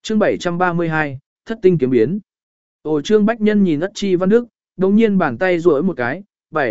Chương 732, Thất tinh kiếm biến. Trương Bách Nhân nhìn Ất Chi Văn Đức, đồng nhiên bàn tay duỗi một cái,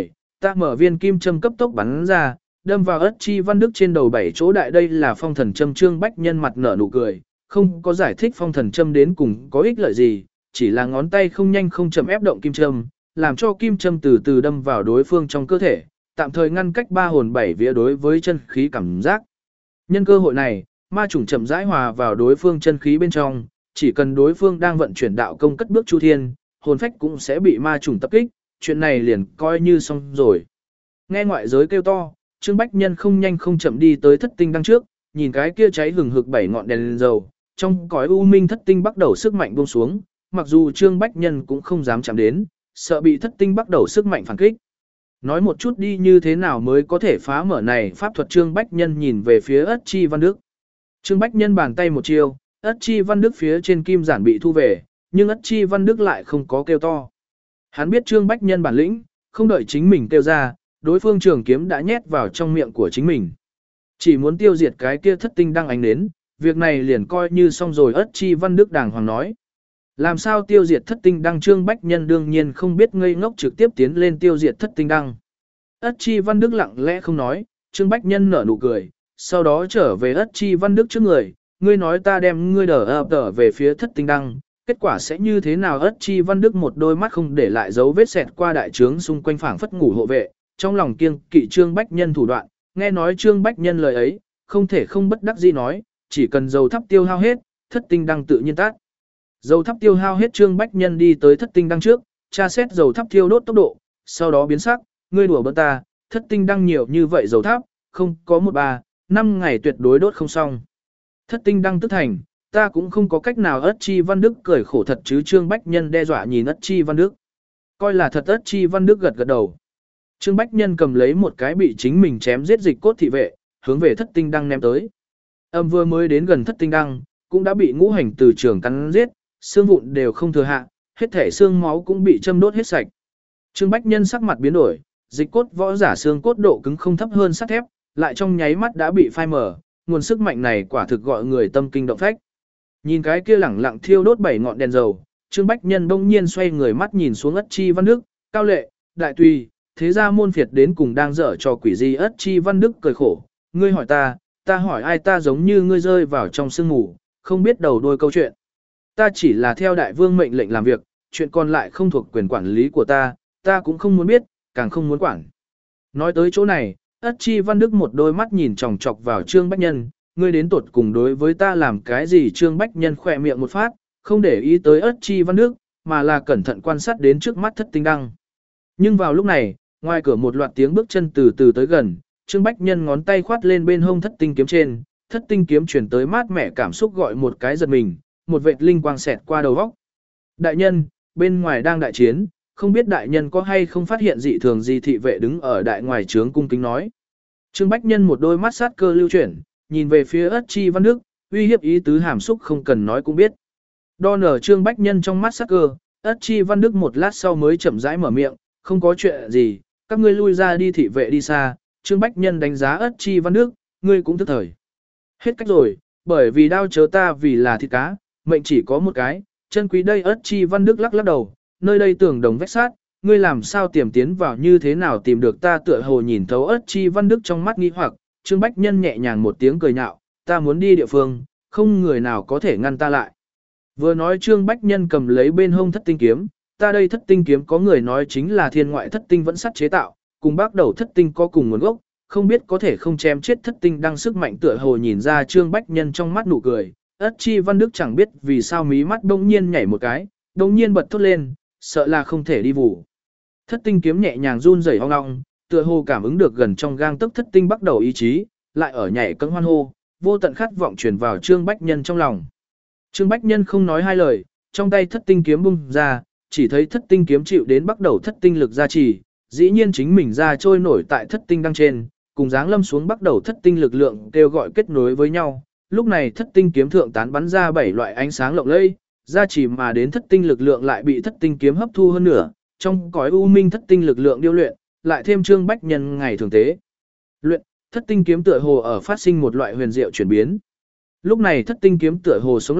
ta mở viên kim châm cấp tốc bắn ra, đâm vào Ất Chi Văn Đức trên đầu 7 chỗ đại, đây là phong thần châm. Trương Bách Nhân mặt nở nụ cười, không có giải thích phong thần châm đến cùng có ích lợi gì, chỉ là ngón tay không nhanh không chậm ép động kim châm, làm cho kim châm từ từ đâm vào đối phương trong cơ thể, tạm thời ngăn cách 3 hồn 7 vía đối với chân khí cảm giác. Nhân cơ hội này, ma chủng chậm rãi hòa vào đối phương chân khí bên trong, chỉ cần đối phương đang vận chuyển đạo công cất bước chu thiên, hồn phách cũng sẽ bị ma chủng tập kích, chuyện này liền coi như xong rồi. Nghe ngoại giới kêu to, Trương Bách Nhân không nhanh không chậm đi tới thất tinh đăng trước, nhìn cái kia cháy hừng hực 7 ngọn đèn dầu, trong cõi u minh thất tinh bắt đầu sức mạnh buông xuống, mặc dù Trương Bách Nhân cũng không dám chạm đến, sợ bị thất tinh bắt đầu sức mạnh phản kích. Nói một chút đi, như thế nào mới có thể phá mở này pháp thuật? Trương Bách Nhân nhìn về phía Ất Chi Văn Đức. Trương Bách Nhân bàn tay một chiêu, Ất Chi Văn Đức phía trên kim giản bị thu về, nhưng Ất Chi Văn Đức lại không có kêu to. Hắn biết Trương Bách Nhân bản lĩnh, không đợi chính mình kêu ra, đối phương trường kiếm đã nhét vào trong miệng của chính mình. Chỉ muốn tiêu diệt cái kia thất tinh đăng ánh đến, việc này liền coi như xong rồi. Ất Chi Văn Đức đàng hoàng nói. Làm sao tiêu diệt thất tinh đăng? Trương Bách Nhân đương nhiên không biết ngây ngốc, trực tiếp tiến lên tiêu diệt thất tinh đăng. Ất Chi Văn Đức lặng lẽ không nói, Trương Bách Nhân nở nụ cười, sau đó trở về Ất Chi Văn Đức trước người, ngươi nói ta đem ngươi đỡ về phía thất tinh đăng, kết quả sẽ như thế nào? Ất Chi Văn Đức một đôi mắt không để lại dấu vết xẹt qua đại trướng xung quanh phảng phất ngủ hộ vệ, trong lòng kiêng kỵ Trương Bách Nhân thủ đoạn, nghe nói Trương Bách Nhân lời ấy, không thể không bất đắc dĩ nói, chỉ cần dầu thắp tiêu hao hết, thất tinh đăng tự nhiên tắt. Dầu thắp tiêu hao hết, Trương Bách Nhân đi tới thất tinh đăng trước, tra xét dầu thắp thiêu đốt tốc độ, sau đó biến sắc, ngươi đùa bỡn ta, thất tinh đăng nhiều như vậy dầu thắp, không có 1-3-5 ngày tuyệt đối đốt không xong. Thất tinh đăng tức thành, ta cũng không có cách nào. Ất Chi Văn Đức cười khổ thật chứ? Trương Bách Nhân đe dọa nhìn Ất Chi Văn Đức. Coi là thật. Ất Chi Văn Đức gật gật đầu. Trương Bách Nhân cầm lấy một cái bị chính mình chém giết dịch cốt thị vệ, hướng về thất tinh đăng ném tới. Vừa mới đến gần thất tinh đăng, cũng đã bị ngũ hành từ trường cắn giết, xương vụn đều không thừa hạ, hết thể xương máu cũng bị châm đốt hết sạch. Trương Bách Nhân sắc mặt biến đổi, dịch cốt võ giả xương cốt độ cứng không thấp hơn sắt thép, lại trong nháy mắt đã bị phai mờ, nguồn sức mạnh này quả thực gọi người tâm kinh động phách. Nhìn cái kia lẳng lặng thiêu đốt 7 ngọn đèn dầu, Trương Bách Nhân bỗng nhiên xoay người mắt nhìn xuống Ất Chi Văn Đức, cao lệ, đại tùy, thế ra môn phiệt đến cùng đang dở trò quỷ gì? Ất Chi Văn Đức cười khổ, ngươi hỏi ta hỏi ai? Ta giống như ngươi rơi vào trong sương ngủ, không biết đầu đuôi câu chuyện. Ta chỉ là theo đại vương mệnh lệnh làm việc, chuyện còn lại không thuộc quyền quản lý của ta cũng không muốn biết, càng không muốn quản. Nói tới chỗ này, Ất Chi Văn Đức một đôi mắt nhìn chòng chọc vào Trương Bách Nhân, ngươi đến tuột cùng đối với ta làm cái gì? Trương Bách Nhân khỏe miệng một phát, không để ý tới Ất Chi Văn Đức, mà là cẩn thận quan sát đến trước mắt thất tinh đăng. Nhưng vào lúc này, ngoài cửa một loạt tiếng bước chân từ từ tới gần, Trương Bách Nhân ngón tay khoát lên bên hông thất tinh kiếm trên, thất tinh kiếm chuyển tới mát mẻ cảm xúc gọi một cái giật mình, một vệt linh quang xẹt qua đầu óc. Đại nhân, bên ngoài đang đại chiến, không biết đại nhân có hay không phát hiện dị thường gì? Thị vệ đứng ở đại ngoài trướng cung kính nói. Trương Bách Nhân một đôi mắt sát cơ lưu chuyển, nhìn về phía Ất Chi Văn Đức, uy hiếp ý tứ hàm xúc không cần nói cũng biết. Đo nở Trương Bách Nhân trong mắt sát cơ, Ất Chi Văn Đức một lát sau mới chậm rãi mở miệng, không có chuyện gì, các ngươi lui ra đi. Thị vệ đi xa, Trương Bách Nhân đánh giá Ất Chi Văn Đức, ngươi cũng tức thời. Hết cách rồi, bởi vì đao chớ ta vì là thịt cá, mệnh chỉ có một cái, chân quý đây. Ất Chi Văn Đức lắc lắc đầu, nơi đây tường đồng vách sát, ngươi làm sao tiềm tiến vào, như thế nào tìm được ta? Tựa hồ nhìn thấu Ất Chi Văn Đức trong mắt nghi hoặc, Trương Bách Nhân nhẹ nhàng một tiếng cười nhạo, ta muốn đi địa phương, không người nào có thể ngăn ta lại. Vừa nói Trương Bách Nhân cầm lấy bên hông thất tinh kiếm, ta đây thất tinh kiếm có người nói chính là thiên ngoại thất tinh vẫn sắt chế tạo, cùng bác đầu thất tinh có cùng nguồn gốc, không biết có thể không chém chết thất tinh đang sức mạnh. Tựa hồ nhìn ra Trương Bách Nhân trong mắt nụ cười, Ất Chi Văn Đức chẳng biết vì sao mí mắt đông nhiên nhảy một cái, đông nhiên bật thốt lên, sợ là không thể đi vụ. Thất tinh kiếm nhẹ nhàng run rẩy ong ong, tựa hồ cảm ứng được gần trong gang tấc thất tinh bắt đầu ý chí, lại ở nhảy cẫng hoan hô, vô tận khát vọng truyền vào Trương Bách Nhân trong lòng. Trương Bách Nhân không nói hai lời, trong tay thất tinh kiếm bung ra, chỉ thấy thất tinh kiếm chịu đến bắt đầu thất tinh lực gia trì, dĩ nhiên chính mình ra trôi nổi tại thất tinh đăng trên, cùng dáng lâm xuống bắt đầu thất tinh lực lượng kêu gọi kết nối với nhau. Lúc này thất tinh kiếm thượng tán bắn ra 7 loại ánh sáng lộng lẫy, gia trì mà đến thất tinh lực lượng lại bị thất tinh kiếm hấp thu hơn nữa, trong cõi u minh thất tinh lực lượng điêu luyện, lại thêm Trương Bách Nhân ngày thường tế luyện, thất tinh kiếm tựa hồ ở phát sinh một loại huyền diệu chuyển biến. Lúc này thất tinh kiếm tựa hồ sống lại,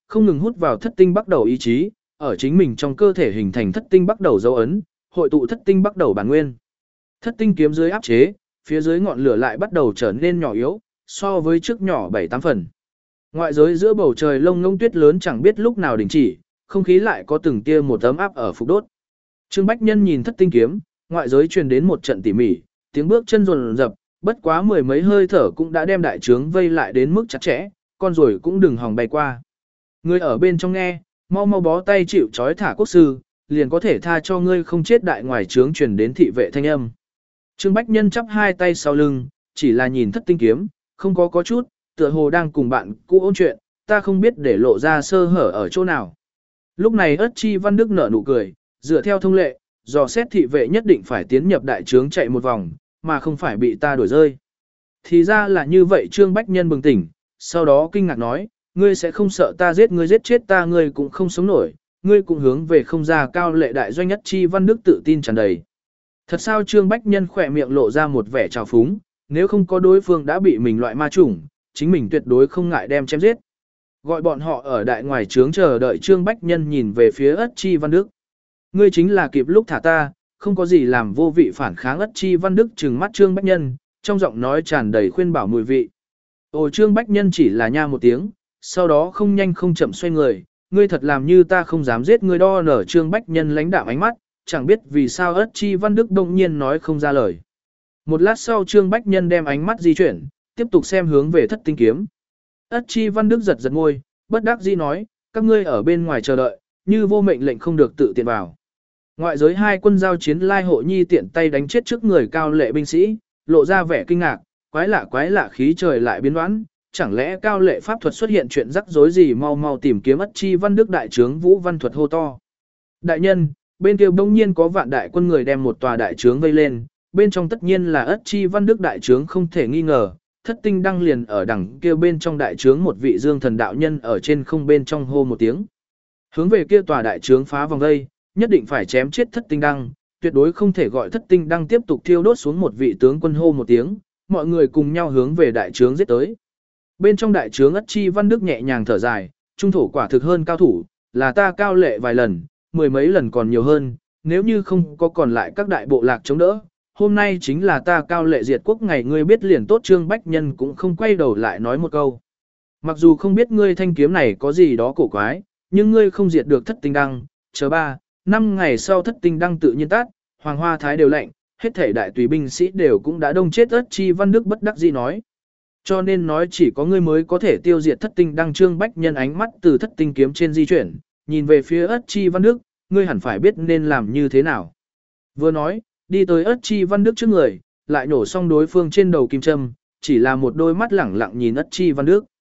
không ngừng hút vào thất tinh bắt đầu ý chí, ở chính mình trong cơ thể hình thành thất tinh bắt đầu dấu ấn, hội tụ thất tinh bắt đầu bản nguyên. Thất tinh kiếm dưới áp chế, phía dưới ngọn lửa lại bắt đầu trở nên nhỏ yếu, so với trước nhỏ 7-8 phần. Ngoại giới giữa bầu trời lông ngông tuyết lớn chẳng biết lúc nào đình chỉ, không khí lại có từng tia một ấm áp ở phục đốt. Trương Bách Nhân nhìn thất tinh kiếm, ngoại giới truyền đến một trận tỉ mỉ, tiếng bước chân rồn rập, bất quá mười mấy hơi thở cũng đã đem đại trướng vây lại đến mức chặt chẽ, con rồi cũng đừng hòng bay qua. Ngươi ở bên trong nghe, mau mau bó tay chịu trói thả quốc sư, liền có thể tha cho ngươi không chết đại ngoài trướng truyền đến thị vệ thanh âm. Trương Bách Nhân chắp hai tay sau lưng, chỉ là nhìn thất tinh kiếm, không có chút, tựa hồ đang cùng bạn cũ ôn chuyện, ta không biết để lộ ra sơ hở ở chỗ nào. Lúc này Ất Chi Văn Đức nở nụ cười, dựa theo thông lệ, dò xét thị vệ nhất định phải tiến nhập đại trướng chạy một vòng, mà không phải bị ta đuổi rơi. Thì ra là như vậy. Trương Bách Nhân bừng tỉnh, sau đó kinh ngạc nói, ngươi sẽ không sợ ta giết ngươi, giết chết ta ngươi cũng không sống nổi, ngươi cũng hướng về không ra cao lệ đại doanh. Ất Chi Văn Đức tự tin tràn đầy. Thật sao? Trương Bách Nhân khỏe miệng lộ ra một vẻ trào phúng, nếu không có đối phương đã bị mình loại ma chủng, chính mình tuyệt đối không ngại đem chém giết. Gọi bọn họ ở đại ngoài trướng chờ đợi. Trương Bách Nhân nhìn về phía Ất Chi Văn Đức. Ngươi chính là kịp lúc thả ta, không có gì làm vô vị phản kháng. Ất Chi Văn Đức trừng mắt Trương Bách Nhân, trong giọng nói tràn đầy khuyên bảo mùi vị. Ồ, Trương Bách Nhân chỉ là nha một tiếng, sau đó không nhanh không chậm xoay người, ngươi thật làm như ta không dám giết ngươi đo nở. Trương Bách Nhân lãnh đạm ánh mắt, chẳng biết vì sao Ất Chi Văn Đức đông nhiên nói không ra lời. Một lát sau Trương Bách Nhân đem ánh mắt di chuyển, tiếp tục xem hướng về thất tinh kiếm. Ất Chi Văn Đức giật giật môi, bất đắc dĩ nói, các ngươi ở bên ngoài chờ đợi, như vô mệnh lệnh không được tự tiện vào. Ngoại giới hai quân giao chiến, Lai Hộ Nhi tiện tay đánh chết trước người cao lệ binh sĩ, lộ ra vẻ kinh ngạc, quái lạ khí trời lại biến đoán, chẳng lẽ cao lệ pháp thuật xuất hiện chuyện rắc rối gì? Mau mau tìm kiếm. Ất Chi Văn Đức đại trướng Vũ Văn Thuật hô to. Đại nhân, bên kia bỗng nhiên có vạn đại quân người đem một tòa đại trướng vây lên, bên trong tất nhiên là Ất Chi Văn Đức đại trướng không thể nghi ngờ. Thất tinh đăng liền ở đằng kia bên trong đại trướng, một vị dương thần đạo nhân ở trên không bên trong hô một tiếng. Hướng về kia tòa đại trướng phá vòng vây, nhất định phải chém chết thất tinh đăng, tuyệt đối không thể gọi thất tinh đăng tiếp tục thiêu đốt xuống. Một vị tướng quân hô một tiếng, mọi người cùng nhau hướng về đại trướng giết tới. Bên trong đại trướng Ất Chi Văn Đức nhẹ nhàng thở dài, trung thủ quả thực hơn cao thủ, là ta cao lệ vài lần, mười mấy lần còn nhiều hơn, nếu như không có còn lại các đại bộ lạc chống đỡ, hôm nay chính là ta cao lệ diệt quốc ngày. Ngươi biết liền tốt. Trương Bách Nhân cũng không quay đầu lại nói một câu. Mặc dù không biết ngươi thanh kiếm này có gì đó cổ quái, nhưng ngươi không diệt được thất tinh đăng, chờ 3-5 ngày sau thất tinh đăng tự nhiên tát, hoàng hoa thái đều lạnh, hết thể đại tùy binh sĩ đều cũng đã đông chết. Ất Chi Văn Đức bất đắc dĩ nói. Cho nên nói chỉ có ngươi mới có thể tiêu diệt thất tinh đăng. Trương Bách Nhân ánh mắt từ thất tinh kiếm trên di chuyển, nhìn về phía Ất Chi Văn Đức, ngươi hẳn phải biết nên làm như thế nào. Vừa nói, đi tới Ất Chi Văn Đức trước người, lại nổ xong đối phương trên đầu kim châm, chỉ là một đôi mắt lẳng lặng nhìn Ất Chi Văn Đức.